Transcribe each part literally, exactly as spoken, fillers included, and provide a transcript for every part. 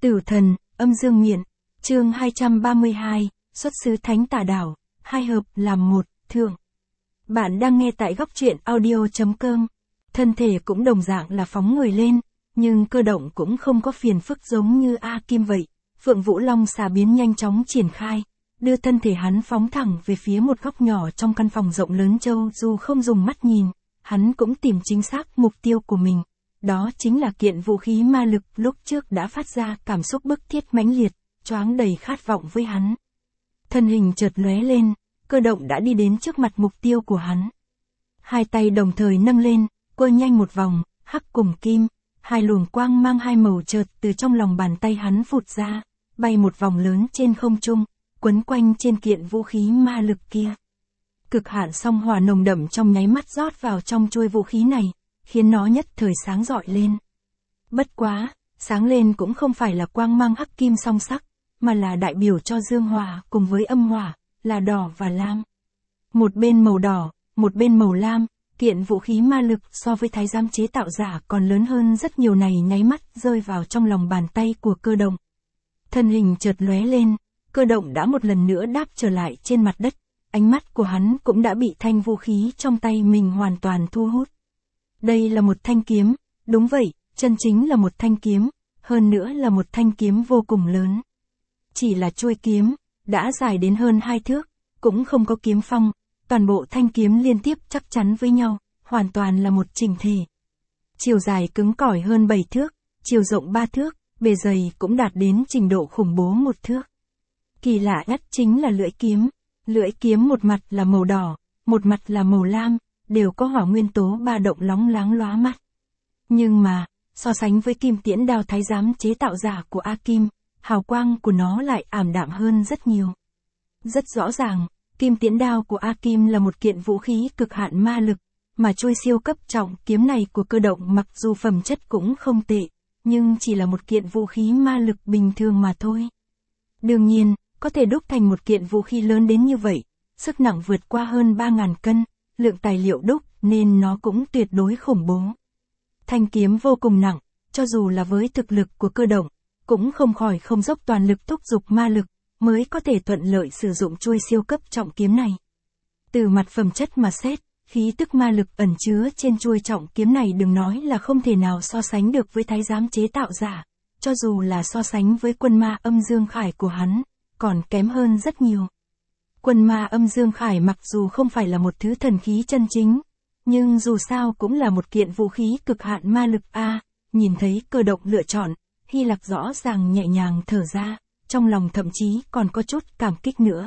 Tử thần, âm dương miện, chương hai trăm ba mươi hai, xuất xứ Thánh Tà Đảo, hai hợp làm một, thượng. Bạn đang nghe tại góc truyện audio.com. Thân thể cũng đồng dạng là phóng người lên, nhưng cơ động cũng không có phiền phức giống như A Kim vậy. Phượng Vũ Long xà biến nhanh chóng triển khai, đưa thân thể hắn phóng thẳng về phía một góc nhỏ trong căn phòng rộng lớn châu, dù không dùng mắt nhìn, hắn cũng tìm chính xác mục tiêu của mình. Đó chính là kiện vũ khí ma lực lúc trước đã phát ra cảm xúc bức thiết mãnh liệt, choáng đầy khát vọng với hắn. Thân hình chợt lóe lên, cơ động đã đi đến trước mặt mục tiêu của hắn. Hai tay đồng thời nâng lên, quơ nhanh một vòng, hắc cùng kim, hai luồng quang mang hai màu chợt từ trong lòng bàn tay hắn phụt ra, bay một vòng lớn trên không trung, quấn quanh trên kiện vũ khí ma lực kia. Cực hạn song hỏa nồng đậm trong nháy mắt rót vào trong chuôi vũ khí này, khiến nó nhất thời sáng rọi lên. Bất quá, sáng lên cũng không phải là quang mang hắc kim song sắc, mà là đại biểu cho dương hỏa cùng với âm hỏa, là đỏ và lam. Một bên màu đỏ, một bên màu lam, kiện vũ khí ma lực so với thái giám chế tạo giả còn lớn hơn rất nhiều này nháy mắt rơi vào trong lòng bàn tay của cơ động. Thân hình chợt lóe lên, cơ động đã một lần nữa đáp trở lại trên mặt đất, ánh mắt của hắn cũng đã bị thanh vũ khí trong tay mình hoàn toàn thu hút. Đây là một thanh kiếm, đúng vậy, chân chính là một thanh kiếm, hơn nữa là một thanh kiếm vô cùng lớn. Chỉ là chuôi kiếm, đã dài đến hơn hai thước, cũng không có kiếm phong, toàn bộ thanh kiếm liên tiếp chắc chắn với nhau, hoàn toàn là một chỉnh thể. Chiều dài cứng cỏi hơn bảy thước, chiều rộng ba thước, bề dày cũng đạt đến trình độ khủng bố một thước. Kỳ lạ nhất chính là lưỡi kiếm, lưỡi kiếm một mặt là màu đỏ, một mặt là màu lam, đều có hỏa nguyên tố ba động lóng láng lóa mắt. Nhưng mà, so sánh với kim tiễn đao thái giám chế tạo giả của A Kim, hào quang của nó lại ảm đạm hơn rất nhiều. Rất rõ ràng, kim tiễn đao của A Kim là một kiện vũ khí cực hạn ma lực, mà chuôi siêu cấp trọng kiếm này của cơ động mặc dù phẩm chất cũng không tệ, nhưng chỉ là một kiện vũ khí ma lực bình thường mà thôi. Đương nhiên, có thể đúc thành một kiện vũ khí lớn đến như vậy, sức nặng vượt qua hơn ba nghìn cân, lượng tài liệu đúc nên nó cũng tuyệt đối khủng bố. Thanh kiếm vô cùng nặng, cho dù là với thực lực của cơ động, cũng không khỏi không dốc toàn lực thúc giục ma lực, mới có thể thuận lợi sử dụng chuôi siêu cấp trọng kiếm này. Từ mặt phẩm chất mà xét, khí tức ma lực ẩn chứa trên chuôi trọng kiếm này đừng nói là không thể nào so sánh được với thái giám chế tạo giả, cho dù là so sánh với quân ma âm dương khải của hắn, còn kém hơn rất nhiều. Quân ma âm dương khải mặc dù không phải là một thứ thần khí chân chính, nhưng dù sao cũng là một kiện vũ khí cực hạn ma lực a. Nhìn thấy cơ động lựa chọn, Hy Lạc rõ ràng nhẹ nhàng thở ra, trong lòng thậm chí còn có chút cảm kích nữa.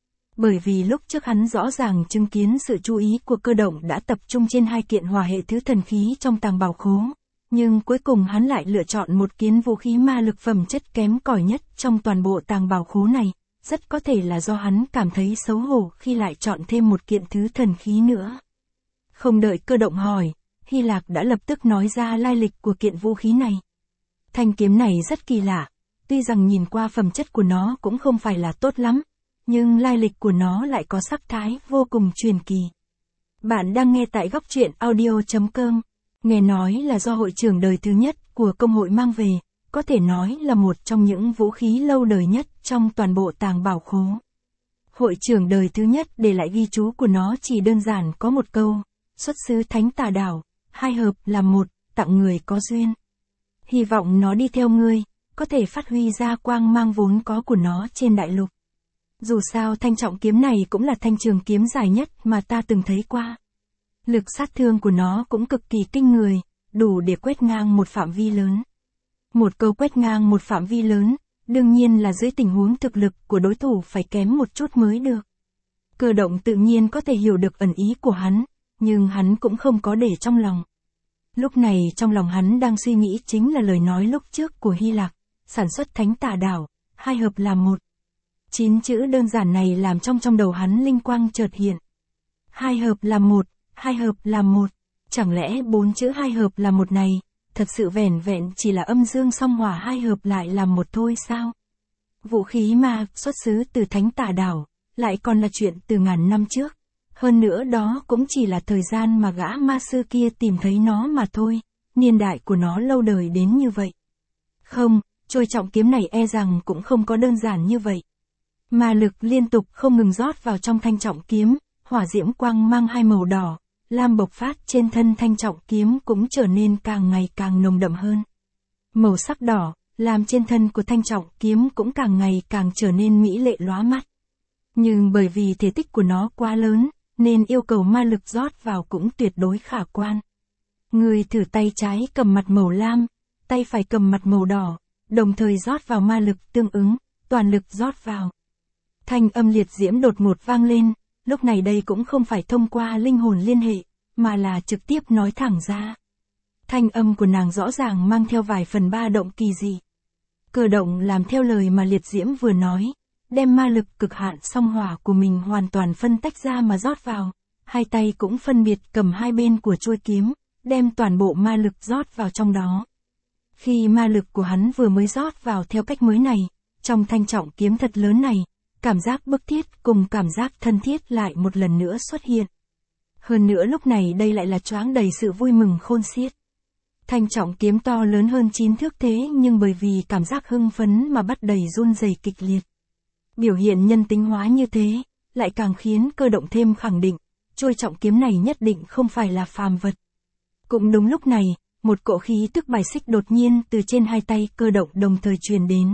Bởi vì lúc trước hắn rõ ràng chứng kiến sự chú ý của cơ động đã tập trung trên hai kiện hỏa hệ thứ thần khí trong tàng bảo khố, nhưng cuối cùng hắn lại lựa chọn một kiện vũ khí ma lực phẩm chất kém cỏi nhất trong toàn bộ tàng bảo khố này. Rất có thể là do hắn cảm thấy xấu hổ khi lại chọn thêm một kiện thứ thần khí nữa. Không đợi cơ động hỏi, Hy Lạc đã lập tức nói ra lai lịch của kiện vũ khí này. Thanh kiếm này rất kỳ lạ, tuy rằng nhìn qua phẩm chất của nó cũng không phải là tốt lắm, nhưng lai lịch của nó lại có sắc thái vô cùng truyền kỳ. Bạn đang nghe tại góc truyện audio.com, nghe nói là do hội trưởng đời thứ nhất của công hội mang về. Có thể nói là một trong những vũ khí lâu đời nhất trong toàn bộ tàng bảo khố. Hội trưởng đời thứ nhất để lại ghi chú của nó chỉ đơn giản có một câu, xuất xứ Thánh Tà Đảo, hai hợp làm một, tặng người có duyên. Hy vọng nó đi theo ngươi, có thể phát huy ra quang mang vốn có của nó trên đại lục. Dù sao thanh trọng kiếm này cũng là thanh trường kiếm dài nhất mà ta từng thấy qua. Lực sát thương của nó cũng cực kỳ kinh người, đủ để quét ngang một phạm vi lớn. Một câu quét ngang một phạm vi lớn, đương nhiên là dưới tình huống thực lực của đối thủ phải kém một chút mới được. Cơ động tự nhiên có thể hiểu được ẩn ý của hắn, nhưng hắn cũng không có để trong lòng. Lúc này trong lòng hắn đang suy nghĩ chính là lời nói lúc trước của Hy Lạc, sản xuất Thánh Tà Đảo, hai hợp làm một. Chín chữ đơn giản này làm trong trong đầu hắn linh quang chợt hiện. Hai hợp làm một, hai hợp làm một, chẳng lẽ bốn chữ hai hợp làm một này, thật sự vẻn vẹn chỉ là âm dương song hỏa hai hợp lại làm một thôi sao? Vũ khí ma xuất xứ từ Thánh Tà Đảo, lại còn là chuyện từ ngàn năm trước. Hơn nữa đó cũng chỉ là thời gian mà gã ma sư kia tìm thấy nó mà thôi, niên đại của nó lâu đời đến như vậy. Không, Trôi trọng kiếm này e rằng cũng không có đơn giản như vậy. Ma lực liên tục không ngừng rót vào trong thanh trọng kiếm, hỏa diễm quang mang hai màu đỏ, lam bộc phát trên thân thanh trọng kiếm cũng trở nên càng ngày càng nồng đậm hơn. Màu sắc đỏ, làm trên thân của thanh trọng kiếm cũng càng ngày càng trở nên mỹ lệ lóa mắt. Nhưng bởi vì thể tích của nó quá lớn, nên yêu cầu ma lực rót vào cũng tuyệt đối khả quan. Người thử tay trái cầm mặt màu lam, tay phải cầm mặt màu đỏ, đồng thời rót vào ma lực tương ứng, toàn lực rót vào. Thanh âm liệt diễm đột ngột vang lên, lúc này đây cũng không phải thông qua linh hồn liên hệ, mà là trực tiếp nói thẳng ra. Thanh âm của nàng rõ ràng mang theo vài phần ba động kỳ dị. Cơ động làm theo lời mà liệt diễm vừa nói, đem ma lực cực hạn song hỏa của mình hoàn toàn phân tách ra mà rót vào, hai tay cũng phân biệt cầm hai bên của chuôi kiếm, đem toàn bộ ma lực rót vào trong đó. Khi ma lực của hắn vừa mới rót vào theo cách mới này, trong thanh trọng kiếm thật lớn này, cảm giác bức thiết cùng cảm giác thân thiết lại một lần nữa xuất hiện. Hơn nữa lúc này đây lại là choáng đầy sự vui mừng khôn xiết. Thanh trọng kiếm to lớn hơn chín thước thế nhưng bởi vì cảm giác hưng phấn mà bắt đầy run rẩy kịch liệt. Biểu hiện nhân tính hóa như thế, lại càng khiến cơ động thêm khẳng định, trôi trọng kiếm này nhất định không phải là phàm vật. Cũng đúng lúc này, một cỗ khí tức bài xích đột nhiên từ trên hai tay cơ động đồng thời truyền đến.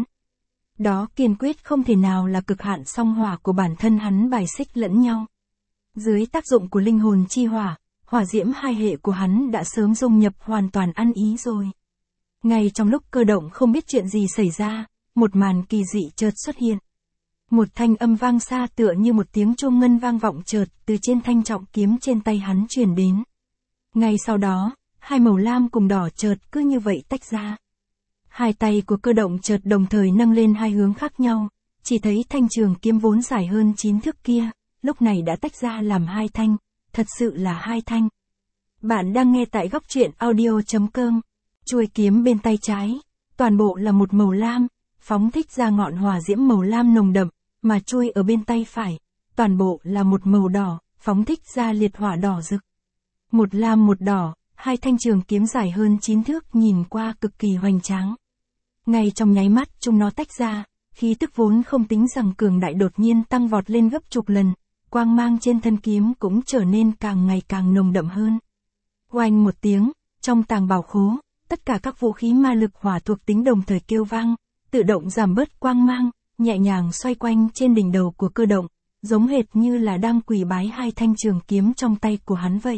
Đó kiên quyết không thể nào là cực hạn song hỏa của bản thân hắn bài xích lẫn nhau. Dưới tác dụng của linh hồn chi hỏa, hỏa diễm hai hệ của hắn đã sớm dung nhập hoàn toàn ăn ý rồi. Ngay trong lúc cơ động không biết chuyện gì xảy ra, một màn kỳ dị chợt xuất hiện. Một thanh âm vang xa tựa như một tiếng chuông ngân vang vọng chợt từ trên thanh trọng kiếm trên tay hắn truyền đến. Ngay sau đó, hai màu lam cùng đỏ chợt cứ như vậy tách ra. Hai tay của cơ động chợt đồng thời nâng lên hai hướng khác nhau, chỉ thấy thanh trường kiếm vốn dài hơn chín thước kia, lúc này đã tách ra làm hai thanh, thật sự là hai thanh. Bạn đang nghe tại góc truyện audio chấm com. Chuôi kiếm bên tay trái, toàn bộ là một màu lam, phóng thích ra ngọn hỏa diễm màu lam nồng đậm, mà chuôi ở bên tay phải, toàn bộ là một màu đỏ, phóng thích ra liệt hỏa đỏ rực. Một lam một đỏ, hai thanh trường kiếm dài hơn chín thước nhìn qua cực kỳ hoành tráng. Ngay trong nháy mắt chúng nó tách ra, khí tức vốn không tính rằng cường đại đột nhiên tăng vọt lên gấp chục lần, quang mang trên thân kiếm cũng trở nên càng ngày càng nồng đậm hơn. Oanh một tiếng, trong tàng bảo khố, tất cả các vũ khí ma lực hỏa thuộc tính đồng thời kêu vang, tự động giảm bớt quang mang, nhẹ nhàng xoay quanh trên đỉnh đầu của cơ động, giống hệt như là đang quỳ bái hai thanh trường kiếm trong tay của hắn vậy.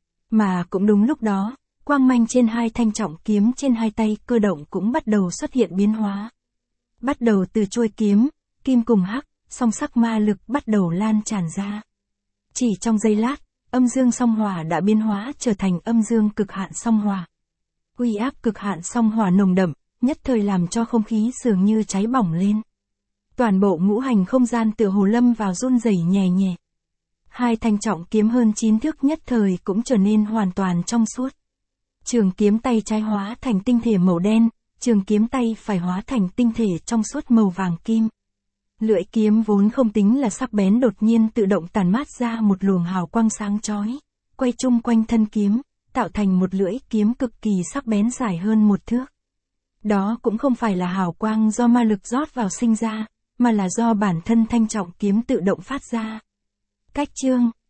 Mà cũng đúng lúc đó, quang manh trên hai thanh trọng kiếm trên hai tay cơ động cũng bắt đầu xuất hiện biến hóa. Bắt đầu từ chuôi kiếm, kim cùng hắc, song sắc ma lực bắt đầu lan tràn ra. Chỉ trong giây lát, âm dương song hỏa đã biến hóa trở thành âm dương cực hạn song hỏa. Uy áp cực hạn song hỏa nồng đậm, nhất thời làm cho không khí dường như cháy bỏng lên. Toàn bộ ngũ hành không gian tựa hồ lâm vào run rẩy nhẹ nhẹ. Hai thanh trọng kiếm hơn chín thước nhất thời cũng trở nên hoàn toàn trong suốt. Trường kiếm tay trái hóa thành tinh thể màu đen, trường kiếm tay phải hóa thành tinh thể trong suốt màu vàng kim. Lưỡi kiếm vốn không tính là sắc bén đột nhiên tự động tản mát ra một luồng hào quang sáng chói, quay chung quanh thân kiếm, tạo thành một lưỡi kiếm cực kỳ sắc bén dài hơn một thước. Đó cũng không phải là hào quang do ma lực rót vào sinh ra, mà là do bản thân thanh trọng kiếm tự động phát ra. Cách chương